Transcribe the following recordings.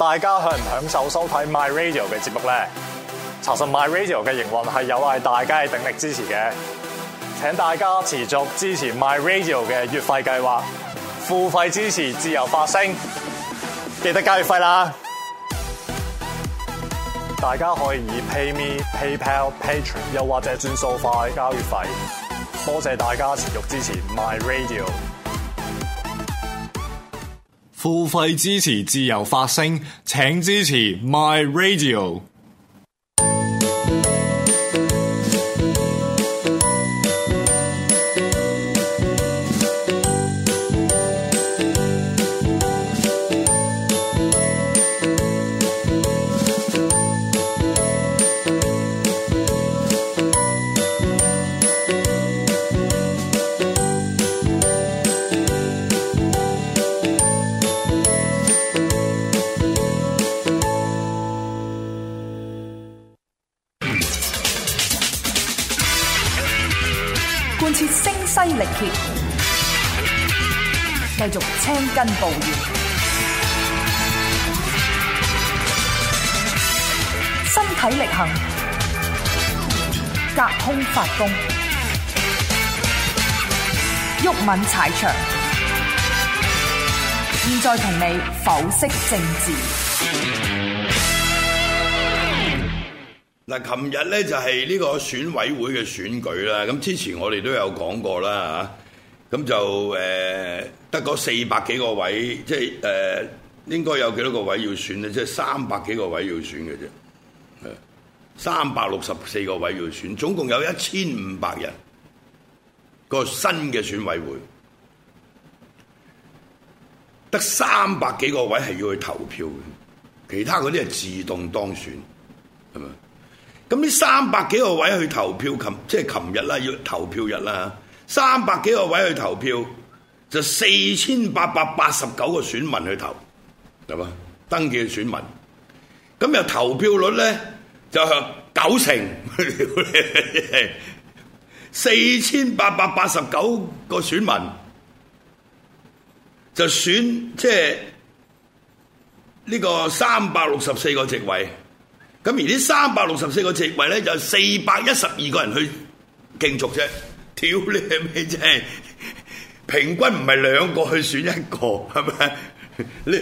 大家享唔享受收睇 My Radio 嘅節目呢？查實 My Radio 嘅營運係有賴大家嘅鼎力支持嘅，請大家持續支持 My Radio 嘅月費計劃，付費支持自由發聲，記得交月費啦！大家可以以 PayMe、PayPal、Patreon 又或者轉數快交月費，多謝大家持續支持 My Radio。付費支持自由發聲，請支持 My Radio。 貫徹聲嘶力竭，繼續青筋暴現，身體力行，隔空發功，毓民踩場。現在同你剖析政治。 嗱，琴日咧就係呢個選委會嘅選舉啦。咁之前我哋都有講過啦嚇，咁就得嗰400幾個位，即係應該有幾多個位要選咧？即係300幾個位要選嘅啫，364個位要選，總共有1500人個新嘅選委會，得300幾個位係要去投票嘅，其他嗰啲係自動當選，係咪？咁呢300幾個位去投票，即係琴日啦，要投票日啦，300幾個位去投票，就4889個選民去投，係嘛？登記嘅選民，咁又投票率咧就係90%， 4889個選民就選即係呢個364個席位。咁而呢364個席位咧，就412個人去競逐啫。屌你係咪真係平均唔係2個去選一個係咪？你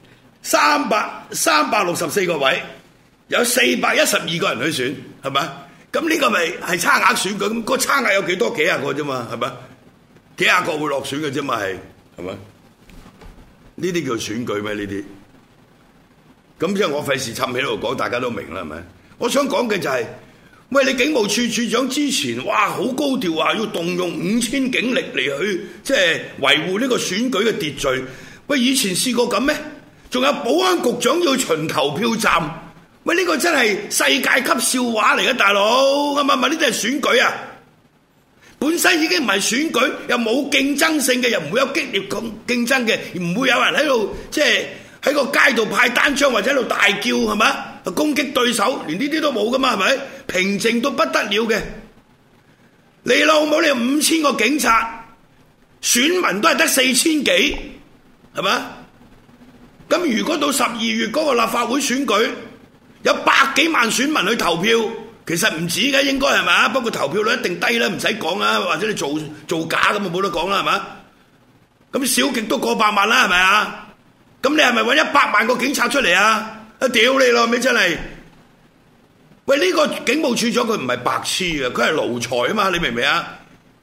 364個位有412個人去選係咪？咁呢個咪係差額選舉？咁個差額有幾多？幾廿個啫嘛係咪？幾廿個會落選嘅啫嘛係咪？呢啲叫選舉咩？呢啲？咁即係我費事插喺度講，大家都明啦，係咪？我想講嘅就係，喂，你警務處處長之前，哇，好高調話要動用5000警力嚟去，即係維護呢個選舉嘅秩序。喂，以前試過咁咩？仲有保安局長要巡投票站，喂，呢個真係世界級笑話嚟嘅，大佬，係咪？呢啲係選舉啊！本身已經唔係選舉，又冇競爭性嘅，又唔會有激烈競爭嘅，唔會有人喺度即係喺個街度派單張或者喺度大叫係咪？攻擊對手，連呢啲都冇噶嘛係咪？平靜到不得了嘅。你老母你有5000個警察，選民都係得4000幾，係咪？咁如果到12月嗰個立法會選舉，有100幾萬選民去投票，其實唔止嘅應該係咪？不過投票率一定低啦，唔使講啦，或者你造假咁啊冇得講啦係咪？咁少極都過百萬啦係咪啊？咁你係咪揾100萬個警察出嚟啊？啊屌你咯，咪真係！喂，呢個警務處長佢唔係白痴嘅，佢係奴才啊嘛，你明唔明啊？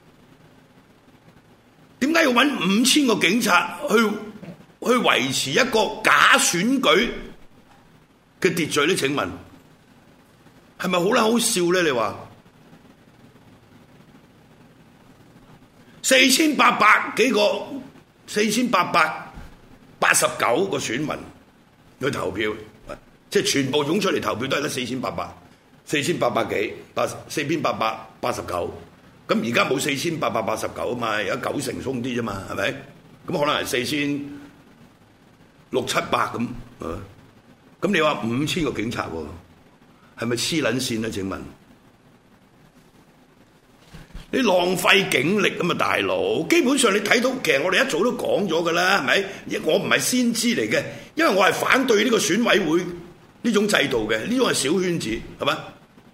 點解要揾5000個警察去維持一個假選舉嘅秩序咧？請問係咪好撚好笑咧？你話4800幾個4889個選民去投票，即係全部湧出嚟投票都係得4800幾4889。咁而家冇4889啊嘛，而家90鬆啲啫嘛，係咪？咁可能係4600-4700咁。咁你話5000個警察喎，係咪黐撚線咧？請問你浪費警力咁啊，大佬！基本上你睇到，其實我哋一早都講咗㗎啦，係咪？我唔係先知嚟嘅， 因為我係反對呢個選委會呢種制度嘅，呢種係小圈子，係咪？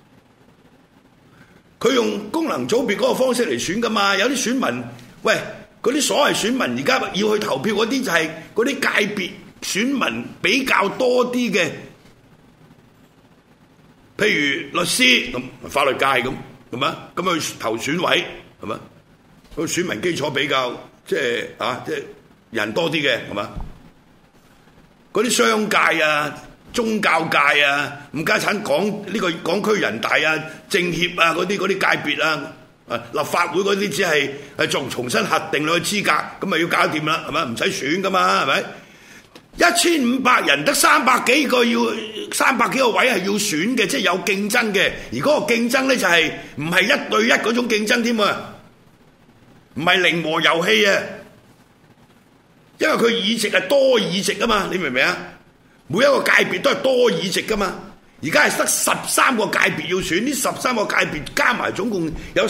佢用功能組別嗰個方式嚟選噶嘛，有啲選民，喂，嗰啲所謂選民而家要去投票嗰啲就係嗰啲界別選民比較多啲嘅，譬如律師咁、法律界咁，係咪？咁去投選委，係咪？個選民基礎比較即係人多啲嘅，係嘛？嗰啲商界啊、宗教界啊、冚家產呢個港區人大啊、政協啊嗰啲界別啊，立法會嗰啲只係重新核定佢資格，咁咪要搞掂啦，係咪？唔使選噶嘛，係咪？1500人得300幾個位係要選嘅，即係有競爭嘅。而嗰個競爭咧就係唔係1對1嗰種競爭添啊，唔係零和遊戲啊，因為佢議席係多議席啊嘛，你明唔明啊？每一個界別都係多議席噶嘛，而家係得13個界別要選，呢13個界別加埋總共有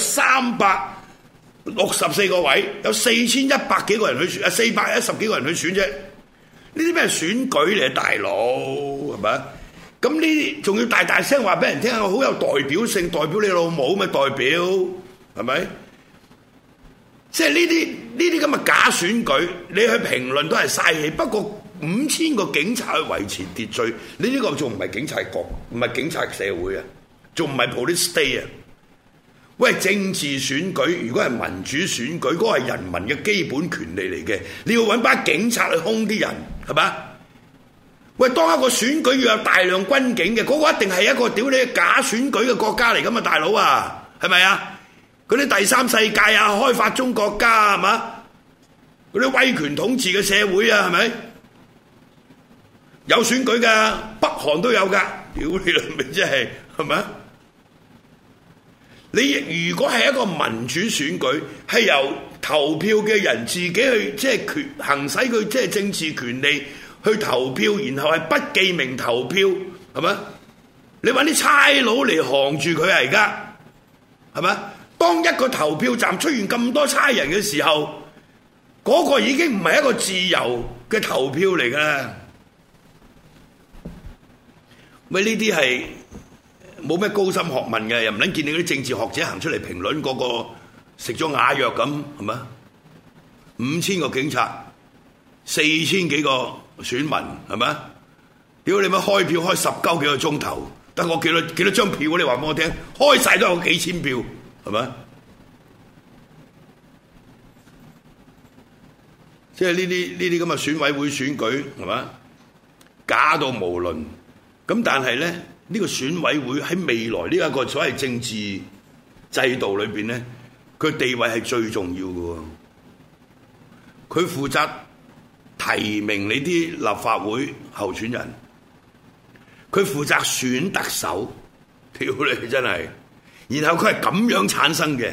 364個位，有4100幾個人去選，410幾個人去選啫。呢啲咩選舉嚟啊，大佬，係咪？咁呢啲仲要大大聲話俾人聽，好有代表性，代表你老母咪代表，係咪？即係呢啲咁嘅假選舉，你去評論都係嘥氣。不過5000個警察去維持秩序，你呢個仲唔係警察局，唔係警察社會啊，仲唔係 police state 啊？喂，政治選舉如果係民主選舉，嗰個係人民嘅基本權利嚟嘅，你要揾班警察去兇啲人，係嘛？喂，當一個選舉要有大量軍警嘅，嗰個一定係一個屌你假選舉嘅國家嚟㗎嘛，大佬啊，係咪啊？嗰啲第三世界啊，開發中國家係嘛？嗰啲威權統治嘅社會啊，係咪？有選舉㗎，北韓都有㗎，屌你啦，咪即係咪？你如果係一個民主選舉，係由投票嘅人自己去即係行使佢即係政治權利去投票，然後係不記名投票，係咪？你揾啲差佬嚟扛住佢啊！而家係咪？當一個投票站出現咁多差人嘅時候，嗰個已經唔係一個自由嘅投票嚟㗎。喂，呢啲係冇咩高深學問嘅，又唔撚見你嗰啲政治學者行出嚟評論嗰個食咗啞藥咁，係咪？5000個警察，4000幾個選民，係咪？屌你乜開票開10幾個鐘頭，得我幾多張票？你話俾我聽，開晒都有幾千票，係咪？即係呢啲咁嘅選委會選舉，係咪？假到無論。咁但係咧，呢個選委會喺未來呢一個所謂政治制度裏邊咧，佢地位係最重要嘅喎。佢負責提名你啲立法會候選人，佢負責選特首，屌你真係！然後佢係咁樣產生嘅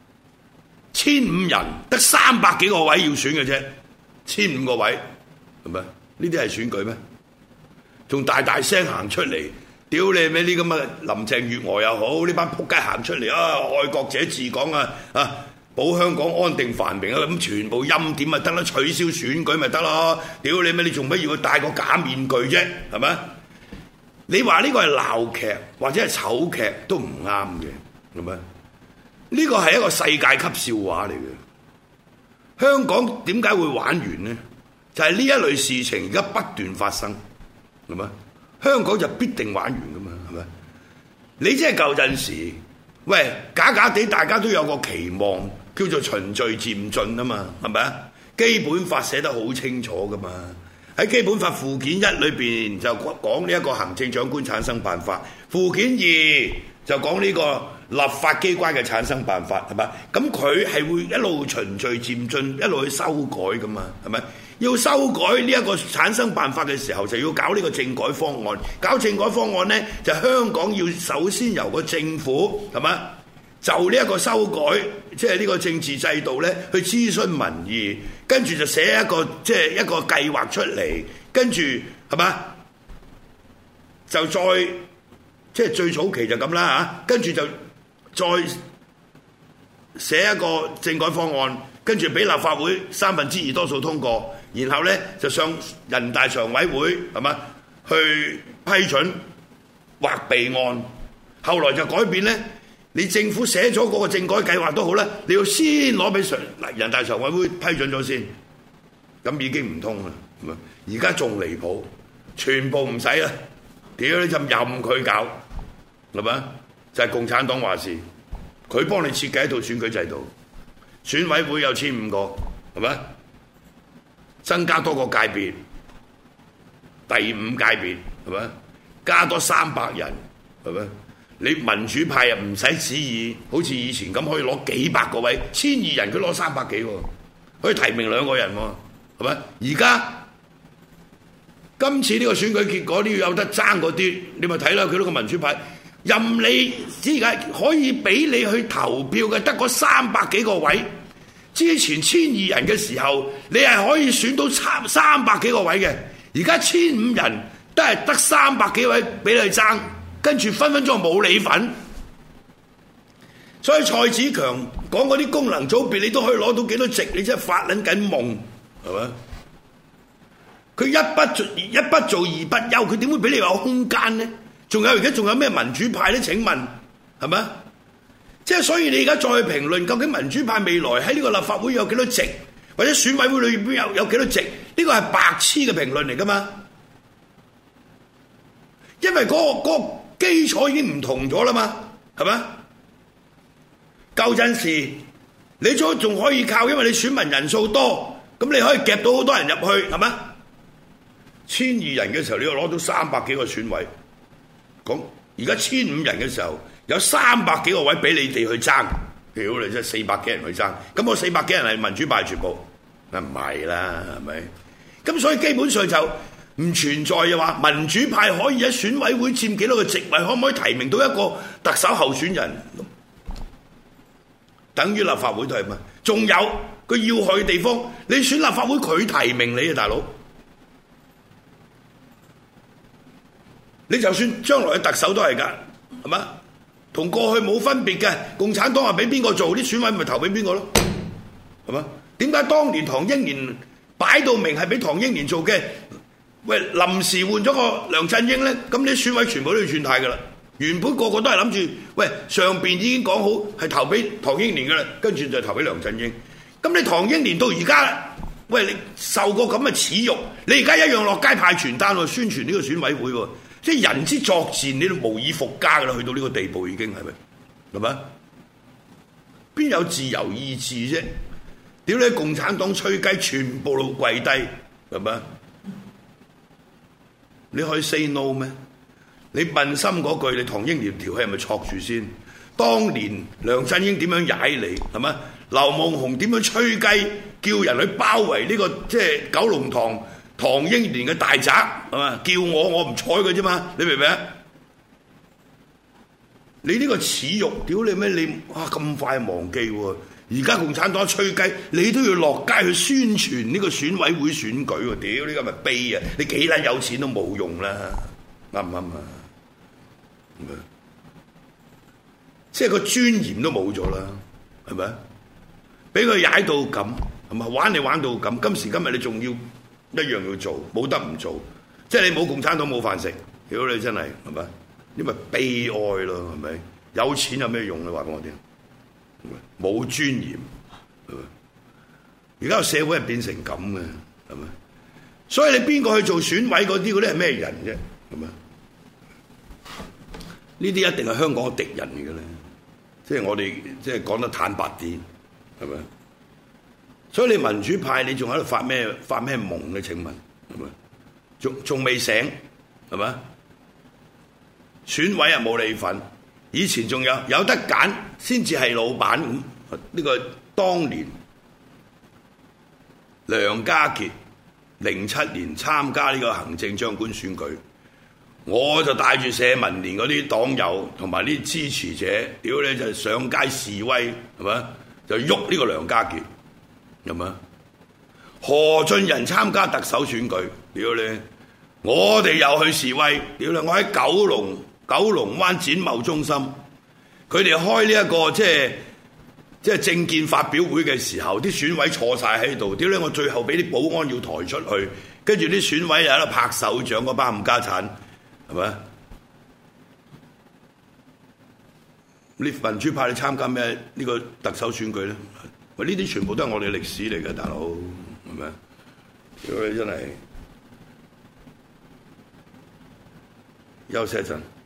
，1500人得300幾個位要選嘅啫，1500個位係咪？呢啲係選舉咩？仲大大聲行出嚟，屌你咩？呢咁嘅林鄭月娥又好，呢班仆街行出嚟啊！愛國者治港啊！保香港安定繁榮啊！咁全部欽點咪得啦，取消選舉咪得咯？屌你咩？你做乜要戴個假面具啫？係咪？你話呢個係鬧劇或者係醜劇都唔啱嘅，係咪？呢個係一個世界級笑話嚟嘅。香港點解會玩完呢？就係呢一類事情而家不斷發生。係咪？香港就必定玩完噶嘛？係咪？你即係舊陣時，喂，假假地大家都有個期望，叫做循序漸進啊嘛？係咪啊？基本法寫得好清楚噶嘛？喺基本法附件1裏邊就講呢一個行政長官產生辦法，附件2就講呢個立法機關嘅產生辦法，係咪？咁佢係會一路循序漸進，一路去修改噶嘛？係咪？要修改呢一個產生辦法嘅時候，就要搞呢個政改方案。搞政改方案呢，就香港要首先由個政府係嘛，就呢一個修改，即係呢個政治制度呢，去諮詢民意，跟住就寫一個即係一個計劃出嚟，跟住係嘛，就再即係最早期就咁啦嚇，跟住就再寫一個政改方案，跟住俾立法會2/3多數通過。 然後咧就上人大常委會係嘛去批准或備案，後來就改變咧，你政府寫咗嗰個政改計劃都好啦，你要先攞俾人大常委會批准咗先，咁已經唔通啦。而家仲離譜，全部唔使啦，屌你就任佢搞，係咪？就係共產黨話事，佢幫你設計一套選舉制度，選委會有15個，係咪？增加多個界別，第5界別係咪？加多300人，係咪？你民主派又唔使旨意，好似以前咁可以攞幾百個位，1200人佢攞300幾喎，可以提名2個人喎，係咪？而家今次呢個選舉結果都要有得爭嗰啲，你咪睇啦，佢嗰個民主派任你而家可以俾你去投票嘅得嗰300幾個位。之前1200人嘅時候，你係可以選到300幾個位嘅，而家1500人都係得300幾位俾你去爭，跟住分分鐘冇你份。所以蔡子強講嗰啲功能組別，你都可以攞到幾多席，你真係發撚緊夢，係咪？佢一不做二不休，佢點會俾你有空間呢？而家仲有咩民主派呢？請問係咪？即係所以你而家再去評論究竟民主派未來喺呢個立法會有幾多席，或者選委會裏邊有幾多席？呢個係白痴嘅評論嚟㗎嘛？因為嗰個基礎已經唔同咗啦嘛，係咪？舊陣時你仲可以靠，因為你選民人數多，咁你可以夾到好多人入去，係咪？1200人嘅時候，你又攞到300幾個選委，咁而家1500人嘅時候。有300幾個位俾你哋去爭，屌你真係400幾人去爭，咁我400幾人係民主派全部，唔係啦，係咪？咁所以基本上就唔存在嘅話，民主派可以喺選委會佔幾多個席位，可唔可以提名到一個特首候選人？等於立法會都係嘛？仲有佢要去嘅地方，你選立法會佢提名你啊，大佬！你就算將來嘅特首都係㗎，係嘛？同過去冇分別嘅，共產黨話俾邊個做，啲選委咪投俾邊個咯，係嘛？點解當年唐英年擺到明係俾唐英年做嘅？喂，臨時換咗個梁振英咧，咁啲選委全部都要轉態噶啦。原本個個都係諗住，喂，上邊已經講好係投俾唐英年噶啦，跟住就投俾梁振英。咁你唐英年到而家，喂，你受過咁嘅恥辱，你而家一樣落街派傳單喎，宣傳呢個選委會喎。即係人之作賤，你都無以復加噶啦，去到呢個地步已經係咪？係咪？邊有自由意志啫？屌你共產黨吹雞，全部都跪低，係咪？你可以 say no 咩？你問心嗰句，你唐英年條氣係咪戳住先？當年梁振英點樣踩你係咪？劉夢熊點樣吹雞，叫人去包圍呢個即係九龍塘唐英年嘅大宅係嘛？叫我唔睬佢啫嘛，你明唔明啊？你呢個恥辱，屌你咩？你哇咁快忘記喎！而家共產黨吹雞，你都要落街去宣傳呢個選委會選舉喎！屌呢個咪悲啊！你幾撚有錢都冇用啦，啱唔啱啊？即係個尊嚴都冇咗啦，係咪？俾佢踩到咁，係咪？玩你玩到咁，今時今日你仲要一樣要做，冇得唔做。即係你冇共產黨冇飯食，屌你真係係咪？呢咪悲哀咯，係咪？有錢有咩用？你話俾我聽，冇尊嚴。而家個社會係變成咁嘅，係咪？所以你邊個去做選委嗰啲係咩人啫？係咪？呢啲一定係香港嘅敵人嚟嘅咧。即係我哋即係講得坦白啲，係咪？所以你民主派你仲喺度發咩夢咧？請問係咪？仲未醒係咪？選委又冇你份，以前仲有得揀先至係老闆咁。呢個當年梁家傑07年參加呢個行政長官選舉，我就帶住社民連嗰啲黨友同埋啲支持者，屌你就上街示威係咪？就喐呢個梁家傑係咪？何俊仁參加特首選舉，屌你，我哋又去示威，屌你，我喺九龍灣展貿中心，佢哋開呢一個即係即係政見發表會嘅時候，啲選委坐晒喺度，屌你！我最後俾啲保安要抬出去，跟住啲選委又喺度拍手掌嗰班冚家產，係咪？你民主派你參加咩呢個特首選舉咧？喂，呢啲全部都係我哋歷史嚟嘅，大佬，係咪？屌你真係休息一陣。